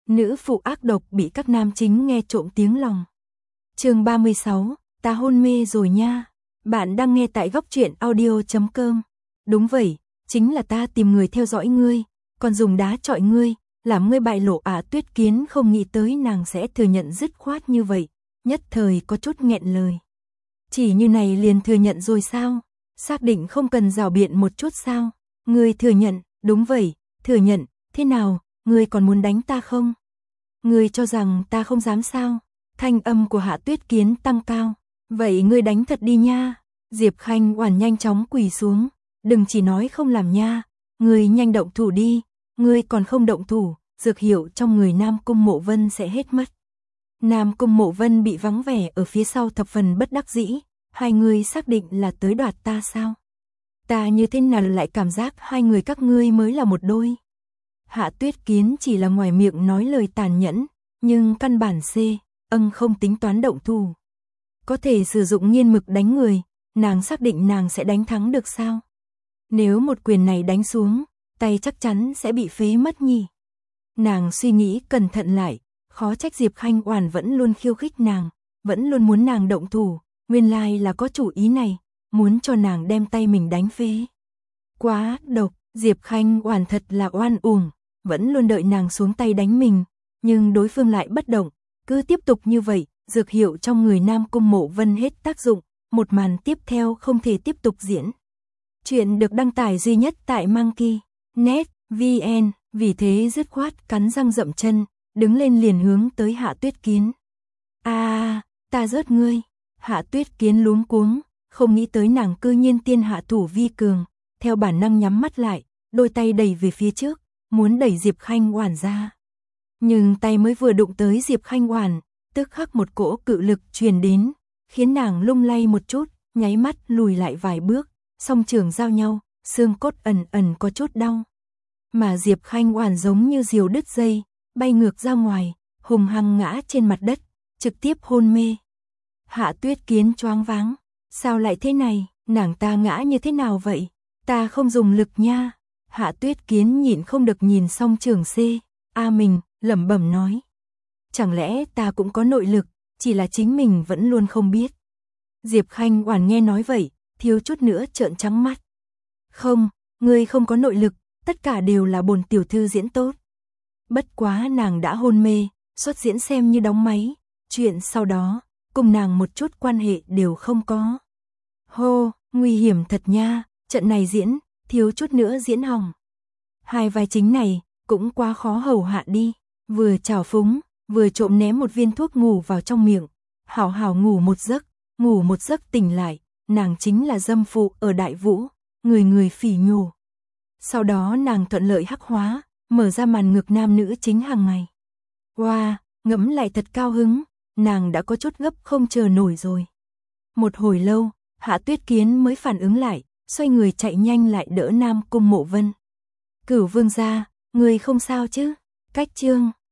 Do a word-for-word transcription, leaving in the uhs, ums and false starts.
Nữ phụ ác độc bị các nam chính nghe trộm tiếng lòng. Chương ba mươi sáu, ta hôn mê rồi nha. Bạn đang nghe tại góc truyện audio chấm com. Đúng vậy, chính là ta tìm người theo dõi ngươi, còn dùng đá chọi ngươi, làm ngươi bại lộ à. Tuyết Kiến không nghĩ tới nàng sẽ thừa nhận dứt khoát như vậy, nhất thời có chút nghẹn lời. Chỉ như này liền thừa nhận rồi sao? Xác định không cần rào biện một chút sao? Ngươi thừa nhận, đúng vậy, thừa nhận, thế nào, ngươi còn muốn đánh ta không? Ngươi cho rằng ta không dám sao? Thanh âm của Hạ Tuyết Kiến tăng cao. Vậy ngươi đánh thật đi nha. Diệp Khanh Oản nhanh chóng quỳ xuống. Đừng chỉ nói không làm nha. Ngươi nhanh động thủ đi. Ngươi còn không động thủ, dược hiệu trong người Nam Cung Mộ Vân sẽ hết mất. Nam Cung Mộ Vân bị vắng vẻ ở phía sau thập phần bất đắc dĩ. Hai người xác định là tới đoạt ta sao? Ta như thế nào lại cảm giác hai người các ngươi mới là một đôi? Hạ Tuyết Kiến chỉ là ngoài miệng nói lời tàn nhẫn, nhưng căn bản C, âng không tính toán động thủ. Có thể sử dụng nghiên mực đánh người, nàng xác định nàng sẽ đánh thắng được sao? Nếu một quyền này đánh xuống, tay chắc chắn sẽ bị phế mất nhỉ. Nàng suy nghĩ cẩn thận lại, khó trách Diệp Khanh Oản vẫn luôn khiêu khích nàng, vẫn luôn muốn nàng động thủ, nguyên lai là có chủ ý này, muốn cho nàng đem tay mình đánh phế. Quá độc, Diệp Khanh Oản thật là oan uổng, vẫn luôn đợi nàng xuống tay đánh mình, nhưng đối phương lại bất động, cứ tiếp tục như vậy, dược hiệu trong người Nam Cung Mộ Vân hết tác dụng, một màn tiếp theo không thể tiếp tục diễn. Chuyện được đăng tải duy nhất tại Monkey chấm net vn, vì thế dứt khoát cắn răng dậm chân, đứng lên liền hướng tới Hạ Tuyết Kiến. A, à, ta rớt ngươi. Hạ Tuyết Kiến luống cuống, không nghĩ tới nàng cư nhiên tiên hạ thủ vi cường, theo bản năng nhắm mắt lại, đôi tay đẩy về phía trước, muốn đẩy Diệp Khanh Oản ra. Nhưng tay mới vừa đụng tới Diệp Khanh Oản, tức khắc một cỗ cự lực truyền đến, khiến nàng lung lay một chút, nháy mắt lùi lại vài bước, song trường giao nhau, xương cốt ẩn ẩn có chút đau. Mà Diệp Khanh Oản giống như diều đứt dây, bay ngược ra ngoài, hùng hăng ngã trên mặt đất, trực tiếp hôn mê. Hạ Tuyết Kiến choáng váng, sao lại thế này, nàng ta ngã như thế nào vậy? Ta không dùng lực nha. Hạ Tuyết Kiến nhịn không được nhìn song trường C, A mình, lẩm bẩm nói. Chẳng lẽ ta cũng có nội lực, chỉ là chính mình vẫn luôn không biết. Diệp Khanh Oản nghe nói vậy, thiếu chút nữa trợn trắng mắt. Không, ngươi không có nội lực, tất cả đều là bổn tiểu thư diễn tốt. Bất quá nàng đã hôn mê, xuất diễn xem như đóng máy, chuyện sau đó, cùng nàng một chút quan hệ đều không có. Hô, nguy hiểm thật nha, trận này diễn, thiếu chút nữa diễn hỏng. Hai vai chính này, cũng quá khó hầu hạ đi, vừa trào phúng, vừa trộm ném một viên thuốc ngủ vào trong miệng, hảo hảo ngủ một giấc, ngủ một giấc tỉnh lại, nàng chính là dâm phụ ở Đại Vũ, người người phỉ nhổ. Sau đó nàng thuận lợi hắc hóa, mở ra màn ngược nam nữ chính hàng ngày. Wow, ngẫm lại thật cao hứng, nàng đã có chút gấp không chờ nổi rồi. Một hồi lâu, Hạ Tuyết Kiến mới phản ứng lại, xoay người chạy nhanh lại đỡ Nam Cung Mộ Vân. Cửu vương gia, người không sao chứ? Cách chương